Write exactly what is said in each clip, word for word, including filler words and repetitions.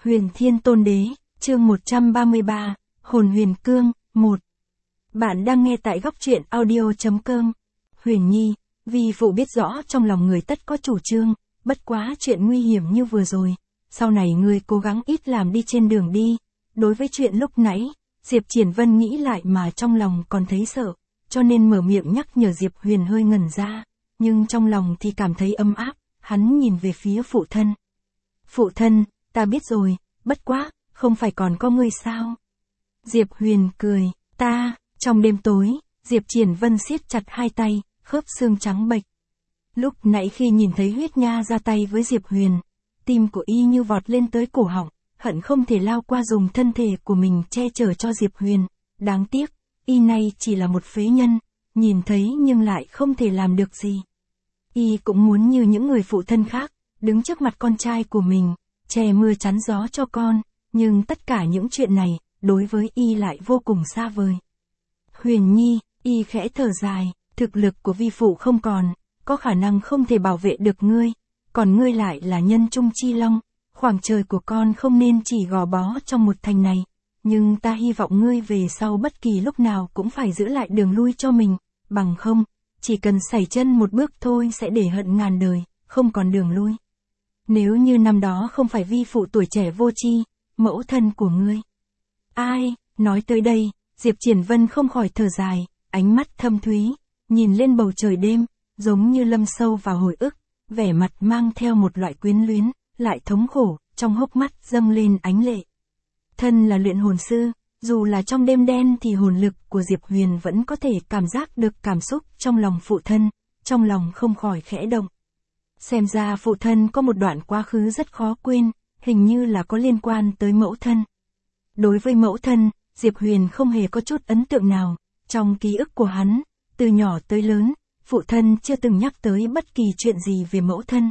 Huyền Thiên Tôn Đế, chương một trăm ba mươi ba, Hồn Huyền Cương, một. Bạn đang nghe tại góc truyện audio chấm com. Huyền Nhi, vì phụ biết rõ trong lòng người tất có chủ trương, bất quá chuyện nguy hiểm như vừa rồi, sau này ngươi cố gắng ít làm đi trên đường đi. Đối với chuyện lúc nãy, Diệp Triển Vân nghĩ lại mà trong lòng còn thấy sợ, cho nên mở miệng nhắc nhở Diệp Huyền hơi ngẩn ra, nhưng trong lòng thì cảm thấy ấm áp, hắn nhìn về phía phụ thân. Phụ thân, ta biết rồi, bất quá, không phải còn có ngươi sao? Diệp Huyền cười, ta, trong đêm tối, Diệp Triển Vân siết chặt hai tay, khớp xương trắng bệch. Lúc nãy khi nhìn thấy huyết nha ra tay với Diệp Huyền, tim của y như vọt lên tới cổ họng, hận không thể lao qua dùng thân thể của mình che chở cho Diệp Huyền. Đáng tiếc, y này chỉ là một phế nhân, nhìn thấy nhưng lại không thể làm được gì. Y cũng muốn như những người phụ thân khác, đứng trước mặt con trai của mình, che mưa chắn gió cho con, nhưng tất cả những chuyện này, đối với y lại vô cùng xa vời. Huyền Nhi, y khẽ thở dài, thực lực của vi phụ không còn, có khả năng không thể bảo vệ được ngươi, còn ngươi lại là nhân trung chi long, khoảng trời của con không nên chỉ gò bó trong một thành này, nhưng ta hy vọng ngươi về sau bất kỳ lúc nào cũng phải giữ lại đường lui cho mình, bằng không, chỉ cần sẩy chân một bước thôi sẽ để hận ngàn đời, không còn đường lui. Nếu như năm đó không phải vi phụ tuổi trẻ vô tri, mẫu thân của ngươi. Ai, nói tới đây, Diệp Triển Vân không khỏi thở dài, ánh mắt thâm thúy, nhìn lên bầu trời đêm, giống như lâm sâu vào hồi ức, vẻ mặt mang theo một loại quyến luyến, lại thống khổ, trong hốc mắt dâng lên ánh lệ. Thân là luyện hồn sư, dù là trong đêm đen thì hồn lực của Diệp Huyền vẫn có thể cảm giác được cảm xúc trong lòng phụ thân, trong lòng không khỏi khẽ động. Xem ra phụ thân có một đoạn quá khứ rất khó quên, hình như là có liên quan tới mẫu thân. Đối với mẫu thân, Diệp Huyền không hề có chút ấn tượng nào, trong ký ức của hắn, từ nhỏ tới lớn, phụ thân chưa từng nhắc tới bất kỳ chuyện gì về mẫu thân.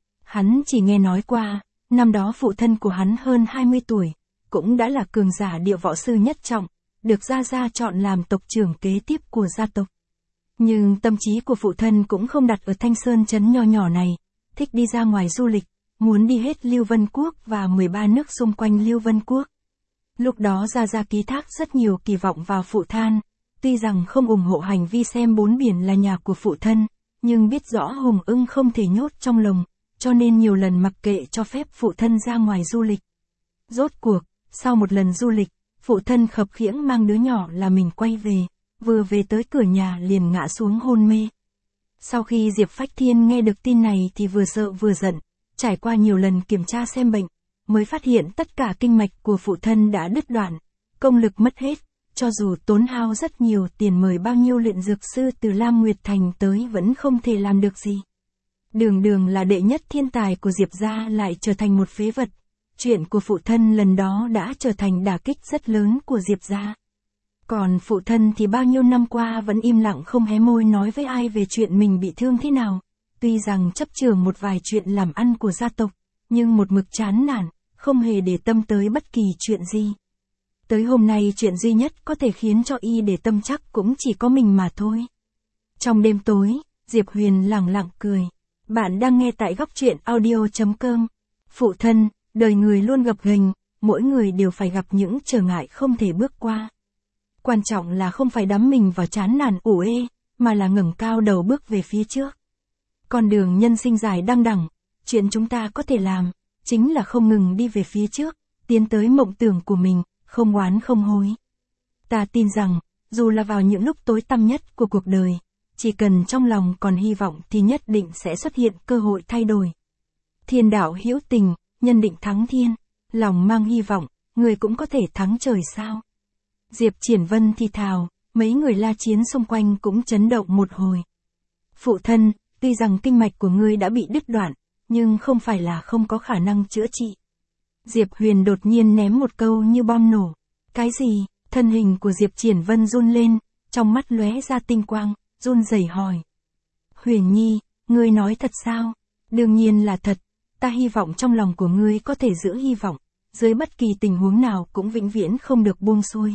Hắn chỉ nghe nói qua, năm đó phụ thân của hắn hơn hai mươi tuổi, cũng đã là cường giả địa võ sư nhất trọng, được gia gia chọn làm tộc trưởng kế tiếp của gia tộc. Nhưng tâm trí của phụ thân cũng không đặt ở Thanh Sơn trấn nho nhỏ này, thích đi ra ngoài du lịch, muốn đi hết Lưu Vân Quốc và mười ba nước xung quanh Lưu Vân Quốc. Lúc đó gia gia ký thác rất nhiều kỳ vọng vào phụ thân, tuy rằng không ủng hộ hành vi xem bốn biển là nhà của phụ thân, nhưng biết rõ hùng ưng không thể nhốt trong lồng, cho nên nhiều lần mặc kệ cho phép phụ thân ra ngoài du lịch. Rốt cuộc, sau một lần du lịch, phụ thân khập khiễng mang đứa nhỏ là mình quay về, vừa về tới cửa nhà liền ngã xuống hôn mê. Sau khi Diệp Phách Thiên nghe được tin này thì vừa sợ vừa giận, trải qua nhiều lần kiểm tra xem bệnh, mới phát hiện tất cả kinh mạch của phụ thân đã đứt đoạn, công lực mất hết, cho dù tốn hao rất nhiều tiền mời bao nhiêu luyện dược sư từ Lam Nguyệt Thành tới vẫn không thể làm được gì. Đường đường là đệ nhất thiên tài của Diệp gia lại trở thành một phế vật. Chuyện của phụ thân lần đó đã trở thành đả kích rất lớn của Diệp gia. Còn phụ thân thì bao nhiêu năm qua vẫn im lặng không hé môi nói với ai về chuyện mình bị thương thế nào. Tuy rằng chấp chưởng một vài chuyện làm ăn của gia tộc, nhưng một mực chán nản, không hề để tâm tới bất kỳ chuyện gì. Tới hôm nay chuyện duy nhất có thể khiến cho y để tâm chắc cũng chỉ có mình mà thôi. Trong đêm tối, Diệp Huyền lặng lặng cười. Bạn đang nghe tại góc truyện audio chấm com. Phụ thân, đời người luôn gập ghềnh, mỗi người đều phải gặp những trở ngại không thể bước qua. Quan trọng là không phải đắm mình vào chán nản ủ ê, mà là ngẩng cao đầu bước về phía trước. Con đường nhân sinh dài đăng đẳng, chuyện chúng ta có thể làm, chính là không ngừng đi về phía trước, tiến tới mộng tưởng của mình, không oán không hối. Ta tin rằng, dù là vào những lúc tối tăm nhất của cuộc đời, chỉ cần trong lòng còn hy vọng thì nhất định sẽ xuất hiện cơ hội thay đổi. Thiên đạo hữu tình, nhân định thắng thiên, lòng mang hy vọng, người cũng có thể thắng trời sao. Diệp Triển Vân thì thào, mấy người la chiến xung quanh cũng chấn động một hồi. Phụ thân, tuy rằng kinh mạch của ngươi đã bị đứt đoạn, nhưng không phải là không có khả năng chữa trị. Diệp Huyền đột nhiên ném một câu như bom nổ. Cái gì? Thân hình của Diệp Triển Vân run lên, trong mắt lóe ra tinh quang, run rẩy hỏi. Huyền Nhi, ngươi nói thật sao? Đương nhiên là thật, ta hy vọng trong lòng của ngươi có thể giữ hy vọng, dưới bất kỳ tình huống nào cũng vĩnh viễn không được buông xuôi.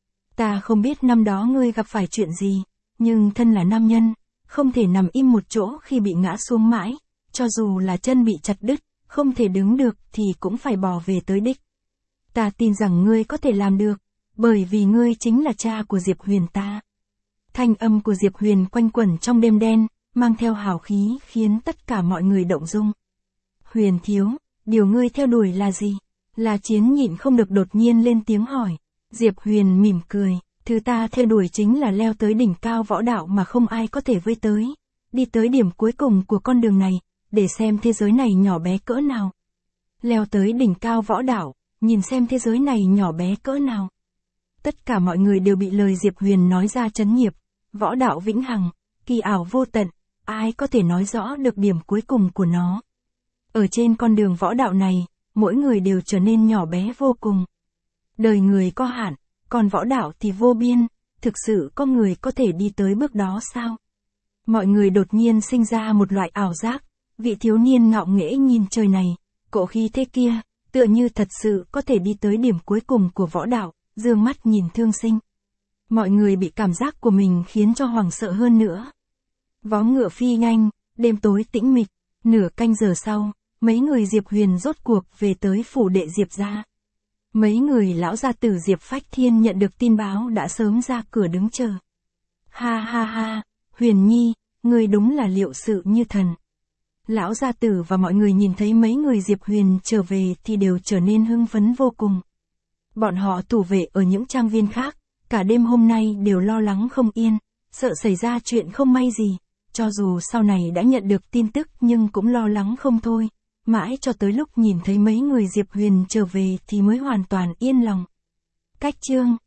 Ta không biết năm đó ngươi gặp phải chuyện gì, nhưng thân là nam nhân, không thể nằm im một chỗ khi bị ngã xuống mãi, cho dù là chân bị chặt đứt, không thể đứng được thì cũng phải bò về tới đích. Ta tin rằng ngươi có thể làm được, bởi vì ngươi chính là cha của Diệp Huyền ta. Thanh âm của Diệp Huyền quanh quẩn trong đêm đen, mang theo hào khí khiến tất cả mọi người động dung. Huyền thiếu, điều ngươi theo đuổi là gì? La Chiến nhịn không được đột nhiên lên tiếng hỏi. Diệp Huyền mỉm cười, thứ ta theo đuổi chính là leo tới đỉnh cao võ đạo mà không ai có thể với tới. Đi tới điểm cuối cùng của con đường này, để xem thế giới này nhỏ bé cỡ nào. Leo tới đỉnh cao võ đạo, nhìn xem thế giới này nhỏ bé cỡ nào. Tất cả mọi người đều bị lời Diệp Huyền nói ra chấn nhiếp. Võ đạo vĩnh hằng, kỳ ảo vô tận, ai có thể nói rõ được điểm cuối cùng của nó. Ở trên con đường võ đạo này, mỗi người đều trở nên nhỏ bé vô cùng. Đời người có hạn, còn võ đạo thì vô biên, thực sự có người có thể đi tới bước đó sao? Mọi người đột nhiên sinh ra một loại ảo giác, vị thiếu niên ngạo nghễ nhìn trời này, cỗ khí thế kia, tựa như thật sự có thể đi tới điểm cuối cùng của võ đạo, dương mắt nhìn Thương Sinh. Mọi người bị cảm giác của mình khiến cho hoảng sợ hơn nữa. Vó ngựa phi nhanh, đêm tối tĩnh mịch, nửa canh giờ sau, mấy người Diệp Huyền rốt cuộc về tới phủ đệ Diệp gia. Mấy người lão gia tử Diệp Phách Thiên nhận được tin báo đã sớm ra cửa đứng chờ. Ha ha ha, Huyền Nhi, ngươi đúng là liệu sự như thần. Lão gia tử và mọi người nhìn thấy mấy người Diệp Huyền trở về thì đều trở nên hưng phấn vô cùng. Bọn họ thủ vệ ở những trang viên khác, cả đêm hôm nay đều lo lắng không yên, sợ xảy ra chuyện không may gì, cho dù sau này đã nhận được tin tức nhưng cũng lo lắng không thôi, mãi cho tới lúc nhìn thấy mấy người Diệp Huyền trở về thì mới hoàn toàn yên lòng. Cách chương